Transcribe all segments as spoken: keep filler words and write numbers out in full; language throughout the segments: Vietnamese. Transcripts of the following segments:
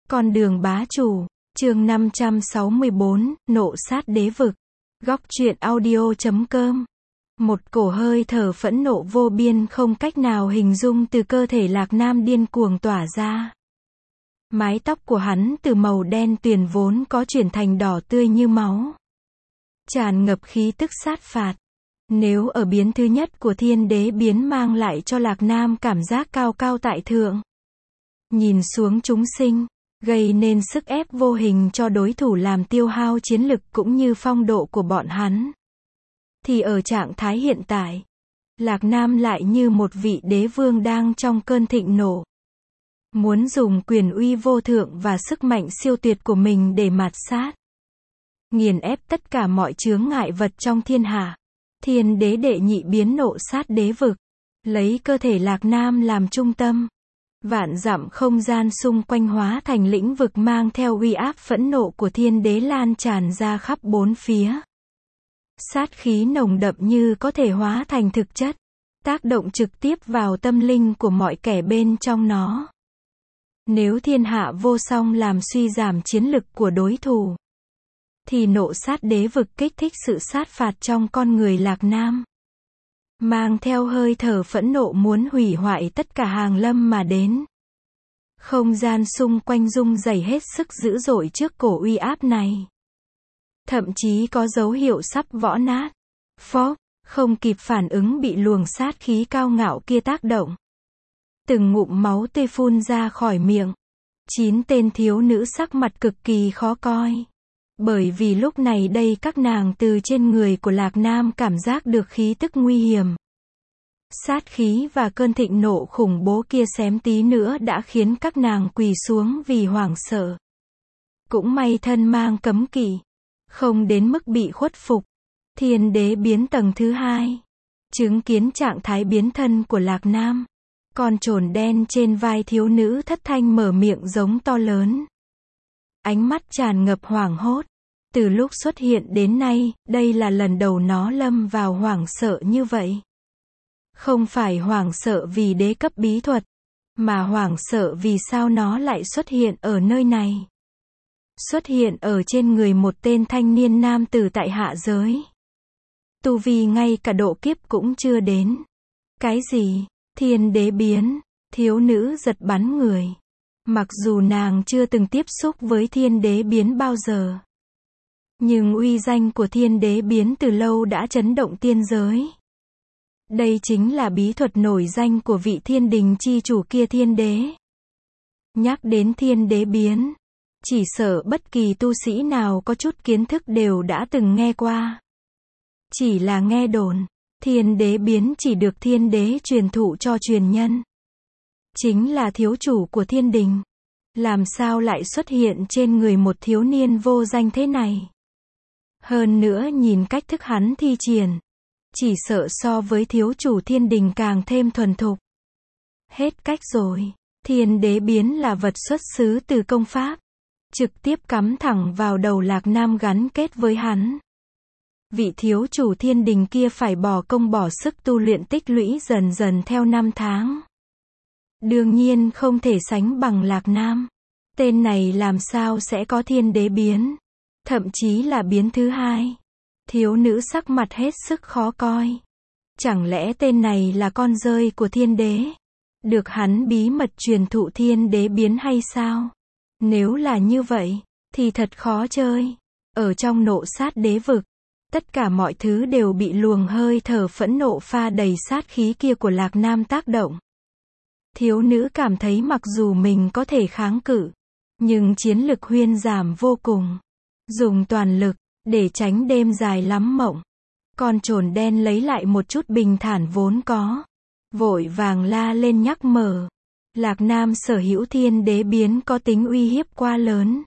Con đường bá chủ, chương năm trăm sáu mươi bốn, nộ sát đế vực. Góc truyện audio chấm com. Một cổ hơi thở phẫn nộ vô biên không cách nào hình dung từ cơ thể Lạc Nam điên cuồng tỏa ra. Mái tóc của hắn từ màu đen tuyền vốn có chuyển thành đỏ tươi như máu, tràn ngập khí tức sát phạt. Nếu ở biến thứ nhất của thiên đế biến mang lại cho Lạc Nam cảm giác cao cao tại thượng, nhìn xuống chúng sinh, gây nên sức ép vô hình cho đối thủ làm tiêu hao chiến lực cũng như phong độ của bọn hắn, thì ở trạng thái hiện tại, Lạc Nam lại như một vị đế vương đang trong cơn thịnh nộ, muốn dùng quyền uy vô thượng và sức mạnh siêu tuyệt của mình để mạt sát, nghiền ép tất cả mọi chướng ngại vật trong thiên hạ. Thiên đế đệ nhị biến nộ sát đế vực, lấy cơ thể Lạc Nam làm trung tâm, vạn dặm không gian xung quanh hóa thành lĩnh vực mang theo uy áp phẫn nộ của thiên đế lan tràn ra khắp bốn phía. Sát khí nồng đậm như có thể hóa thành thực chất, tác động trực tiếp vào tâm linh của mọi kẻ bên trong nó. Nếu thiên hạ vô song làm suy giảm chiến lực của đối thủ, thì nộ sát đế vực kích thích sự sát phạt trong con người Lạc Nam, mang theo hơi thở phẫn nộ muốn hủy hoại tất cả hàng lâm mà đến. Không gian xung quanh rung rẩy hết sức dữ dội trước cổ uy áp này, thậm chí có dấu hiệu sắp vỡ nát. Phó, không kịp phản ứng bị luồng sát khí cao ngạo kia tác động, từng ngụm máu tươi phun ra khỏi miệng. Chín tên thiếu nữ sắc mặt cực kỳ khó coi, bởi vì lúc này đây các nàng từ trên người của Lạc Nam cảm giác được khí tức nguy hiểm. Sát khí và cơn thịnh nộ khủng bố kia xém tí nữa đã khiến các nàng quỳ xuống vì hoảng sợ. Cũng may thân mang cấm kỵ, không đến mức bị khuất phục. Thiên đế biến tầng thứ hai, chứng kiến trạng thái biến thân của Lạc Nam, con trồn đen trên vai thiếu nữ thất thanh mở miệng giống to lớn, ánh mắt tràn ngập hoảng hốt. Từ lúc xuất hiện đến nay, đây là lần đầu nó lâm vào hoảng sợ như vậy. Không phải hoảng sợ vì đế cấp bí thuật, mà hoảng sợ vì sao nó lại xuất hiện ở nơi này. Xuất hiện ở trên người một tên thanh niên nam tử tại hạ giới. Tu vi ngay cả độ kiếp cũng chưa đến. Cái gì? Thiên đế biến? Thiếu nữ giật bắn người. Mặc dù nàng chưa từng tiếp xúc với thiên đế biến bao giờ, nhưng uy danh của thiên đế biến từ lâu đã chấn động tiên giới. Đây chính là bí thuật nổi danh của vị thiên đình chi chủ kia thiên đế. Nhắc đến thiên đế biến, chỉ sợ bất kỳ tu sĩ nào có chút kiến thức đều đã từng nghe qua. Chỉ là nghe đồn, thiên đế biến chỉ được thiên đế truyền thụ cho truyền nhân, chính là thiếu chủ của thiên đình. Làm sao lại xuất hiện trên người một thiếu niên vô danh thế này? Hơn nữa nhìn cách thức hắn thi triển, chỉ sợ so với thiếu chủ thiên đình càng thêm thuần thục. Hết cách rồi, thiên đế biến là vật xuất xứ từ công pháp, trực tiếp cắm thẳng vào đầu Lạc Nam gắn kết với hắn. Vị thiếu chủ thiên đình kia phải bỏ công bỏ sức tu luyện tích lũy dần dần theo năm tháng. Đương nhiên không thể sánh bằng Lạc Nam. Tên này làm sao sẽ có thiên đế biến, thậm chí là biến thứ hai. Thiếu nữ sắc mặt hết sức khó coi. Chẳng lẽ tên này là con rơi của thiên đế, được hắn bí mật truyền thụ thiên đế biến hay sao? Nếu là như vậy, thì thật khó chơi. Ở trong nộ sát đế vực, tất cả mọi thứ đều bị luồng hơi thở phẫn nộ pha đầy sát khí kia của Lạc Nam tác động. Thiếu nữ cảm thấy mặc dù mình có thể kháng cự, nhưng chiến lực huyên giảm vô cùng. Dùng toàn lực, để tránh đêm dài lắm mộng. Con trồn đen lấy lại một chút bình thản vốn có, vội vàng la lên nhắc mở. Lạc Nam sở hữu thiên đế biến có tính uy hiếp quá lớn.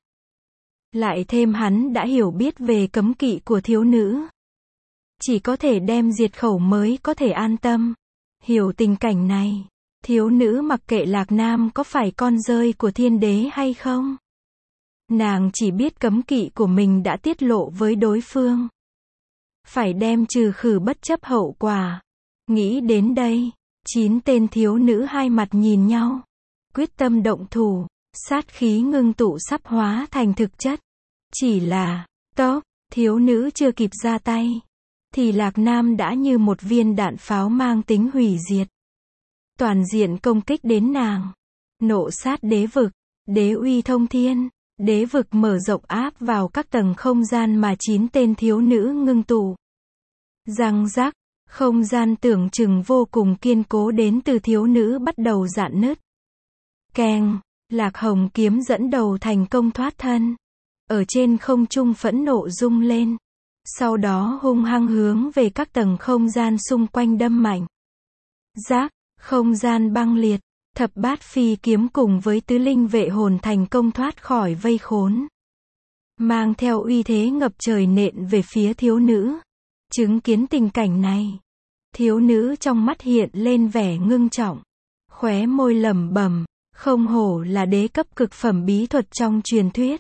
Lại thêm hắn đã hiểu biết về cấm kỵ của thiếu nữ, chỉ có thể đem diệt khẩu mới có thể an tâm. Hiểu tình cảnh này, thiếu nữ mặc kệ Lạc Nam có phải con rơi của thiên đế hay không. Nàng chỉ biết cấm kỵ của mình đã tiết lộ với đối phương, phải đem trừ khử bất chấp hậu quả. Nghĩ đến đây, chín tên thiếu nữ hai mặt nhìn nhau, quyết tâm động thủ. sát khí ngưng tụ sắp hóa thành thực chất. Chỉ là, tốc, thiếu nữ chưa kịp ra tay, thì Lạc Nam đã như một viên đạn pháo mang tính hủy diệt. Toàn diện công kích đến nàng. Nộ sát đế vực, đế uy thông thiên, đế vực mở rộng áp vào các tầng không gian mà chín tên thiếu nữ ngưng tụ. Răng rắc, không gian tưởng chừng vô cùng kiên cố đến từ thiếu nữ bắt đầu rạn nứt. Keng, Lạc Hồng kiếm dẫn đầu thành công thoát thân. Ở trên không trung phẫn nộ rung lên. Sau đó hung hăng hướng về các tầng không gian xung quanh đâm mạnh. Rác, không gian băng liệt, thập bát phi kiếm cùng với tứ linh vệ hồn thành công thoát khỏi vây khốn. Mang theo uy thế ngập trời nện về phía thiếu nữ. Chứng kiến tình cảnh này, thiếu nữ trong mắt hiện lên vẻ ngưng trọng. Khóe môi lẩm bẩm, không hổ là đế cấp cực phẩm bí thuật trong truyền thuyết.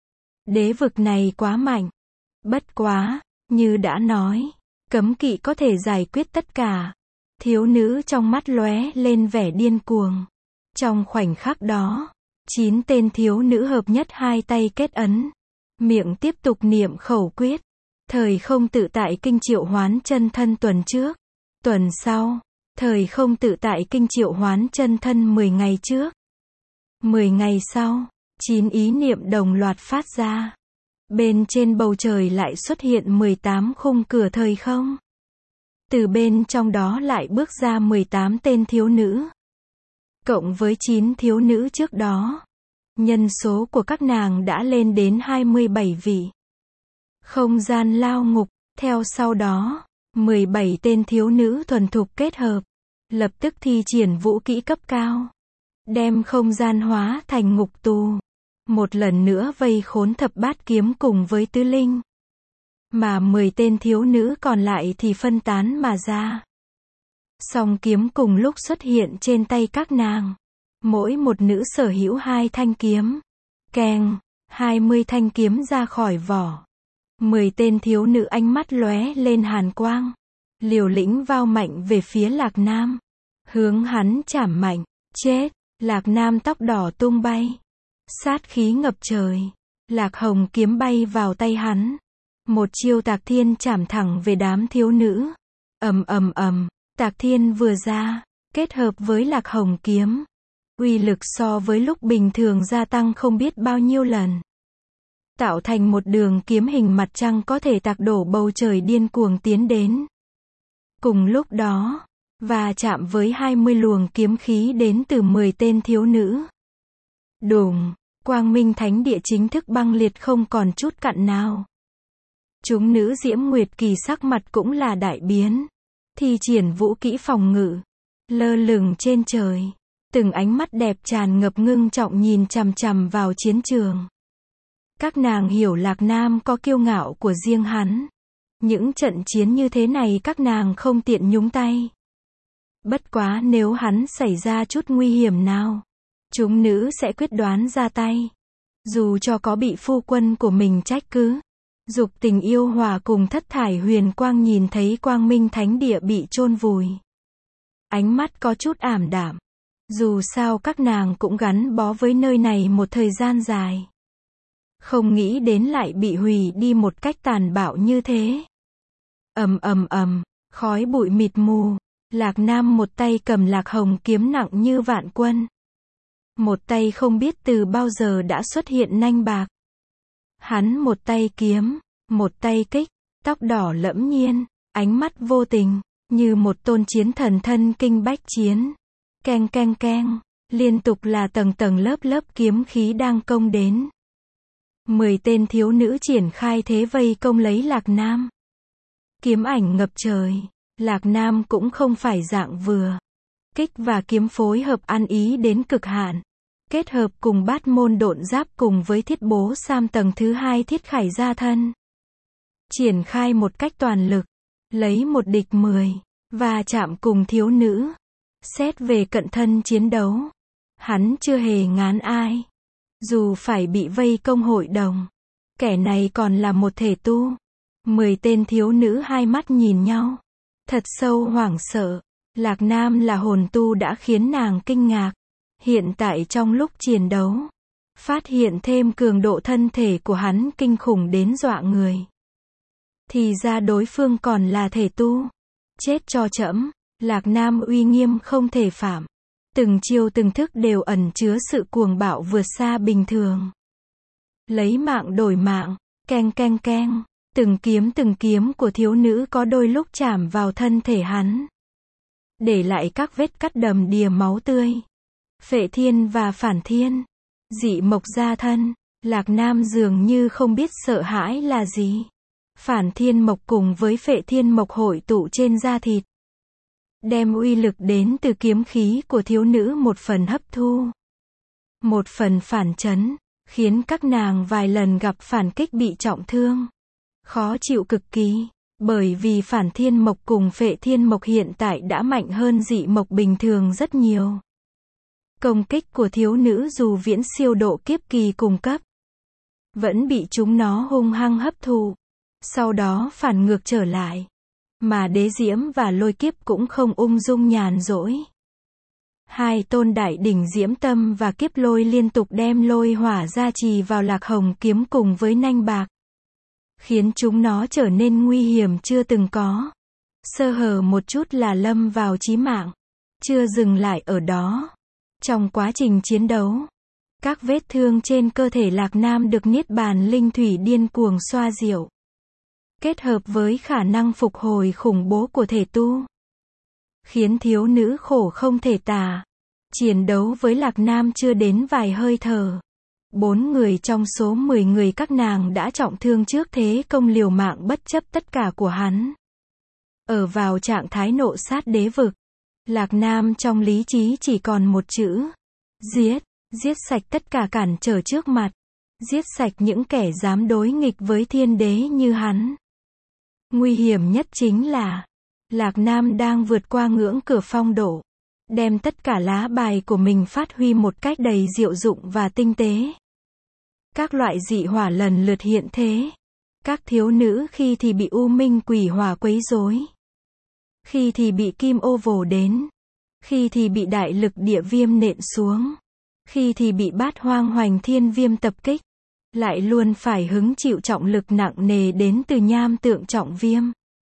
Đế vực này quá mạnh. Bất quá, như đã nói, cấm kỵ có thể giải quyết tất cả. Thiếu nữ trong mắt lóe lên vẻ điên cuồng. Trong khoảnh khắc đó, chín tên thiếu nữ hợp nhất hai tay kết ấn. Miệng tiếp tục niệm khẩu quyết. Thời không tự tại kinh triệu hoán chân thân tuần trước. Tuần sau, thời không tự tại kinh triệu hoán chân thân mười ngày trước. mười ngày sau, chín ý niệm đồng loạt phát ra. Bên trên bầu trời lại xuất hiện mười tám khung cửa thời không. Từ bên trong đó lại bước ra mười tám tên thiếu nữ. Cộng với chín thiếu nữ trước đó, nhân số của các nàng đã lên đến hai mươi bảy vị. Không gian lao ngục, theo sau đó, mười bảy tên thiếu nữ thuần thục kết hợp, lập tức thi triển vũ kỹ cấp cao. Đem không gian hóa thành ngục tù. Một lần nữa vây khốn thập bát kiếm cùng với tứ linh. Mà mười tên thiếu nữ còn lại thì phân tán mà ra. Song kiếm cùng lúc xuất hiện trên tay các nàng. Mỗi một nữ sở hữu hai thanh kiếm. Keng, hai mươi thanh kiếm ra khỏi vỏ. Mười tên thiếu nữ ánh mắt lóe lên hàn quang. Liều lĩnh vao mạnh về phía Lạc Nam. Hướng hắn chảm mạnh. Chết, Lạc Nam tóc đỏ tung bay. Sát khí ngập trời. Lạc Hồng kiếm bay vào tay hắn. Một chiêu Tạc Thiên chảm thẳng về đám thiếu nữ. Ầm ầm ầm, Tạc Thiên vừa ra, kết hợp với Lạc Hồng kiếm, uy lực so với lúc bình thường gia tăng không biết bao nhiêu lần. Tạo thành một đường kiếm hình mặt trăng có thể tạc đổ bầu trời điên cuồng tiến đến. Cùng lúc đó, và chạm với hai mươi luồng kiếm khí đến từ mười tên thiếu nữ. Đùng, Quang Minh Thánh Địa chính thức băng liệt không còn chút cặn nào. Chúng nữ Diễm Nguyệt Kỳ sắc mặt cũng là đại biến. Thi triển vũ kỹ phòng ngự. Lơ lửng trên trời. Từng ánh mắt đẹp tràn ngập ngưng trọng nhìn chằm chằm vào chiến trường. Các nàng hiểu Lạc Nam có kiêu ngạo của riêng hắn. Những trận chiến như thế này các nàng không tiện nhúng tay. Bất quá nếu hắn xảy ra chút nguy hiểm nào, chúng nữ sẽ quyết đoán ra tay. Dù cho có bị phu quân của mình trách cứ. Dục tình yêu hòa cùng thất thải huyền quang nhìn thấy Quang Minh Thánh Địa bị chôn vùi. Ánh mắt có chút ảm đạm. Dù sao các nàng cũng gắn bó với nơi này một thời gian dài. Không nghĩ đến lại bị hủy đi một cách tàn bạo như thế. Ầm ầm ầm, khói bụi mịt mù. Lạc Nam một tay cầm Lạc Hồng kiếm nặng như vạn quân. Một tay không biết từ bao giờ đã xuất hiện nanh bạc. Hắn một tay kiếm, một tay kích, tóc đỏ lẫm nhiên, ánh mắt vô tình, như một tôn chiến thần thân kinh bách chiến. Keng keng keng, liên tục là tầng tầng lớp lớp kiếm khí đang công đến. Mười tên thiếu nữ triển khai thế vây công lấy Lạc Nam. Kiếm ảnh ngập trời, Lạc Nam cũng không phải dạng vừa. Kích và kiếm phối hợp ăn ý đến cực hạn. Kết hợp cùng bát môn độn giáp cùng với thiết bố sam tầng thứ hai thiết khải gia thân. Triển khai một cách toàn lực. Lấy một địch mười. Và chạm cùng thiếu nữ. Xét về cận thân chiến đấu. Hắn chưa hề ngán ai. Dù phải bị vây công hội đồng. Kẻ này còn là một thể tu. Mười tên thiếu nữ hai mắt nhìn nhau. Thật sâu hoảng sợ. Lạc Nam là hồn tu đã khiến nàng kinh ngạc. Hiện tại trong lúc chiến đấu, phát hiện thêm cường độ thân thể của hắn kinh khủng đến dọa người. Thì ra đối phương còn là thể tu. Chết cho trẫm. Lạc Nam uy nghiêm không thể phạm. Từng chiêu từng thức đều ẩn chứa sự cuồng bạo vượt xa bình thường. Lấy mạng đổi mạng, keng keng keng. Từng kiếm từng kiếm của thiếu nữ có đôi lúc chạm vào thân thể hắn, để lại các vết cắt đầm đìa máu tươi. Phệ thiên và phản thiên, dị mộc gia thân. Lạc Nam dường như không biết sợ hãi là gì. Phản thiên mộc cùng với phệ thiên mộc hội tụ trên da thịt, đem uy lực đến từ kiếm khí của thiếu nữ một phần hấp thu, một phần phản chấn, khiến các nàng vài lần gặp phản kích bị trọng thương. Khó chịu cực kỳ, bởi vì phản thiên mộc cùng phệ thiên mộc hiện tại đã mạnh hơn dị mộc bình thường rất nhiều. Công kích của thiếu nữ dù viễn siêu độ kiếp kỳ cùng cấp, vẫn bị chúng nó hung hăng hấp thụ, sau đó phản ngược trở lại. Mà đế diễm và lôi kiếp cũng không ung dung nhàn rỗi. Hai tôn đại đỉnh diễm tâm và kiếp lôi liên tục đem lôi hỏa gia trì vào lạc hồng kiếm cùng với nanh bạc, khiến chúng nó trở nên nguy hiểm chưa từng có. Sơ hở một chút là lâm vào chí mạng. Chưa dừng lại ở đó. Trong quá trình chiến đấu, các vết thương trên cơ thể Lạc Nam được niết bàn linh thủy điên cuồng xoa dịu, kết hợp với khả năng phục hồi khủng bố của thể tu, khiến thiếu nữ khổ không thể tả. Chiến đấu với Lạc Nam chưa đến vài hơi thở, bốn người trong số mười người các nàng đã trọng thương trước thế công liều mạng bất chấp tất cả của hắn. Ở vào trạng thái nộ sát đế vực, Lạc Nam trong lý trí chỉ còn một chữ: giết. Giết sạch tất cả cản trở trước mặt, giết sạch những kẻ dám đối nghịch với thiên đế như hắn. Nguy hiểm nhất chính là Lạc Nam đang vượt qua ngưỡng cửa phong độ, đem tất cả lá bài của mình phát huy một cách đầy diệu dụng và tinh tế. Các loại dị hỏa lần lượt hiện thế. Các thiếu nữ khi thì bị u minh quỷ hỏa quấy rối, khi thì bị kim ô vồ đến, khi thì bị đại lực địa viêm nện xuống, khi thì bị bát hoang hoành thiên viêm tập kích, lại luôn phải hứng chịu trọng lực nặng nề đến từ nham tượng trọng viêm.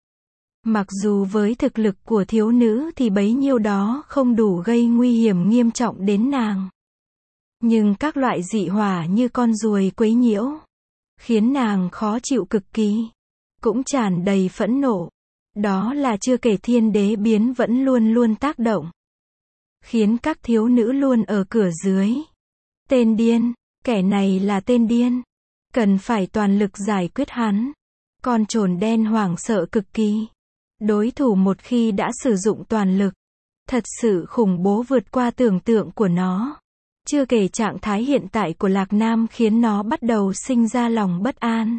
Mặc dù với thực lực của thiếu nữ thì bấy nhiêu đó không đủ gây nguy hiểm nghiêm trọng đến nàng, nhưng các loại dị hỏa như con ruồi quấy nhiễu, khiến nàng khó chịu cực kỳ, cũng tràn đầy phẫn nộ. Đó là chưa kể thiên đế biến vẫn luôn luôn tác động, khiến các thiếu nữ luôn ở cửa dưới. Tên điên, kẻ này là tên điên, cần phải toàn lực giải quyết hắn. Con trồn đen hoảng sợ cực kỳ. Đối thủ một khi đã sử dụng toàn lực, thật sự khủng bố vượt qua tưởng tượng của nó. Chưa kể trạng thái hiện tại của Lạc Nam khiến nó bắt đầu sinh ra lòng bất an,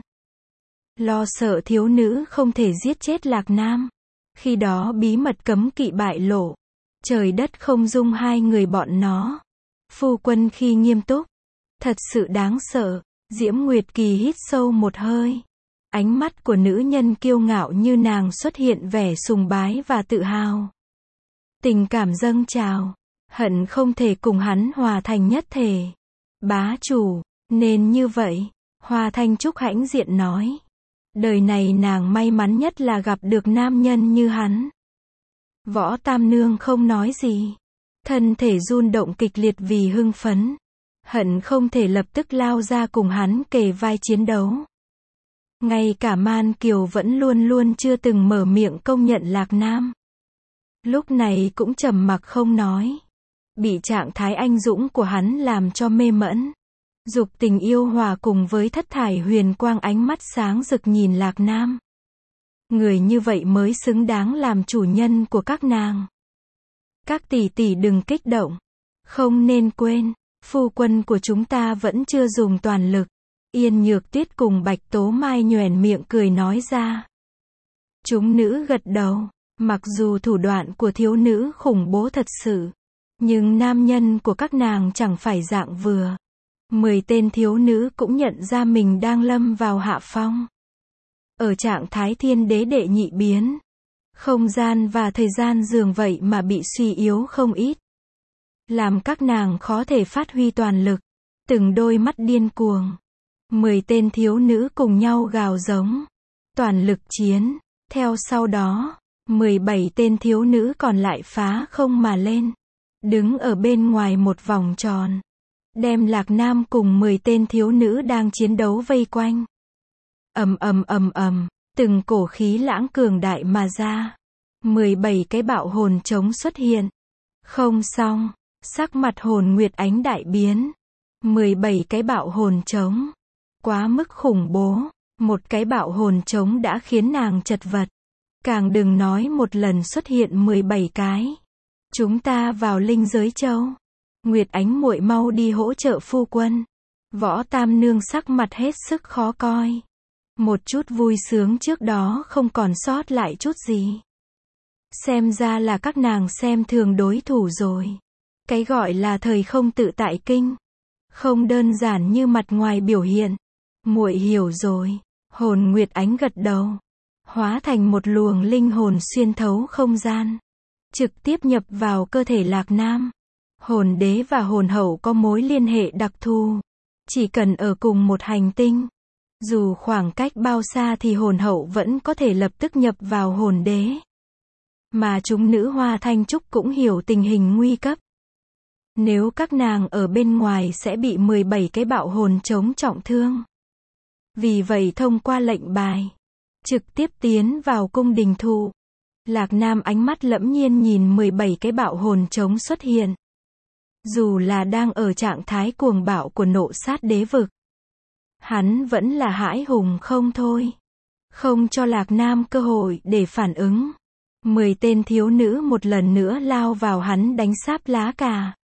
lo sợ thiếu nữ không thể giết chết Lạc Nam. Khi đó bí mật cấm kỵ bại lộ, trời đất không dung hai người bọn nó. Phu quân khi nghiêm túc, thật sự đáng sợ. Diễm Nguyệt Kỳ hít sâu một hơi. Ánh mắt của nữ nhân kiêu ngạo như nàng xuất hiện vẻ sùng bái và tự hào. Tình cảm dâng trào, hận không thể cùng hắn hòa thành nhất thể. Bá chủ, nên như vậy, Hoa Thanh Trúc hãnh diện nói. Đời này nàng may mắn nhất là gặp được nam nhân như hắn. Võ Tam Nương không nói gì, thân thể run động kịch liệt vì hưng phấn, hận không thể lập tức lao ra cùng hắn kề vai chiến đấu. Ngay cả Man Kiều vẫn luôn luôn chưa từng mở miệng công nhận Lạc Nam, lúc này cũng trầm mặc không nói, bị trạng thái anh dũng của hắn làm cho mê mẫn. Dục tình yêu hòa cùng với thất thải huyền quang, ánh mắt sáng rực nhìn Lạc Nam. Người như vậy mới xứng đáng làm chủ nhân của các nàng. Các tỷ tỷ đừng kích động, không nên quên, phu quân của chúng ta vẫn chưa dùng toàn lực. Yên Nhược Tuyết cùng Bạch Tố Mai nhoẻn miệng cười nói ra. Chúng nữ gật đầu, mặc dù thủ đoạn của thiếu nữ khủng bố thật sự, nhưng nam nhân của các nàng chẳng phải dạng vừa. Mười tên thiếu nữ cũng nhận ra mình đang lâm vào hạ phong. Ở trạng thái thiên đế đệ nhị biến, không gian và thời gian dường vậy mà bị suy yếu không ít, làm các nàng khó thể phát huy toàn lực. Từng đôi mắt điên cuồng. Mười tên thiếu nữ cùng nhau gào giống. Toàn lực chiến. Theo sau đó, mười bảy tên thiếu nữ còn lại phá không mà lên. Đứng ở bên ngoài một vòng tròn. Đem Lạc Nam cùng mười tên thiếu nữ đang chiến đấu vây quanh. Ầm ầm ầm ầm, từng cổ khí lãng cường đại mà ra. mười bảy cái bạo hồn trống xuất hiện. Không xong, sắc mặt Hồn Nguyệt Ánh đại biến. mười bảy cái bạo hồn trống. Quá mức khủng bố, một cái bạo hồn trống đã khiến nàng chật vật. Càng đừng nói một lần xuất hiện mười bảy cái. Chúng ta vào linh giới châu. Nguyệt Ánh muội mau đi hỗ trợ phu quân. Võ Tam Nương sắc mặt hết sức khó coi. Một chút vui sướng trước đó không còn sót lại chút gì. Xem ra là các nàng xem thường đối thủ rồi. Cái gọi là thời không tự tại kinh. Không đơn giản như mặt ngoài biểu hiện. Muội hiểu rồi. Hồn Nguyệt Ánh gật đầu. Hóa thành một luồng linh hồn xuyên thấu không gian. Trực tiếp nhập vào cơ thể Lạc Nam. Hồn đế và hồn hậu có mối liên hệ đặc thù. Chỉ cần ở cùng một hành tinh. Dù khoảng cách bao xa thì hồn hậu vẫn có thể lập tức nhập vào hồn đế. Mà chúng nữ Hoa Thanh Trúc cũng hiểu tình hình nguy cấp. Nếu các nàng ở bên ngoài sẽ bị mười bảy cái bạo hồn chống trọng thương. Vì vậy thông qua lệnh bài, trực tiếp tiến vào cung đình thụ. Lạc Nam ánh mắt lẫm nhiên nhìn mười bảy cái bạo hồn chống xuất hiện. Dù là đang ở trạng thái cuồng bạo của nộ sát đế vực. Hắn vẫn là hãi hùng không thôi. Không cho Lạc Nam cơ hội để phản ứng. Mười tên thiếu nữ một lần nữa lao vào hắn đánh sáp lá cà.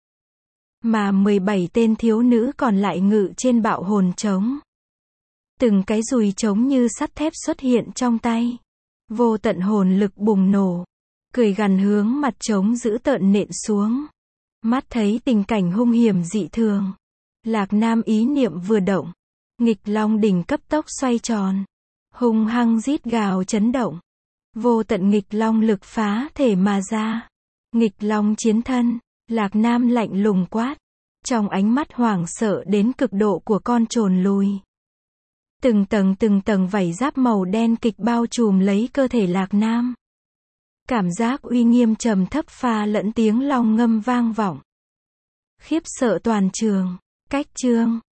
Mà mười bảy tên thiếu nữ còn lại ngự trên bạo hồn trống. Từng cái dùi trống như sắt thép xuất hiện trong tay. Vô tận hồn lực bùng nổ. Cười gằn hướng mặt trống giữ tợn nện xuống. Mắt thấy tình cảnh hung hiểm dị thường. Lạc Nam ý niệm vừa động. Nghịch long đỉnh cấp tốc xoay tròn. Hung hăng rít gào chấn động. Vô tận nghịch long lực phá thể mà ra. Nghịch long chiến thân. Lạc Nam lạnh lùng quát. Trong ánh mắt hoảng sợ đến cực độ của con trồn lùi. Từng tầng từng tầng vảy giáp màu đen kịch bao trùm lấy cơ thể Lạc Nam. Cảm giác uy nghiêm trầm thấp pha lẫn tiếng long ngâm vang vọng. Khiếp sợ toàn trường. Cách chương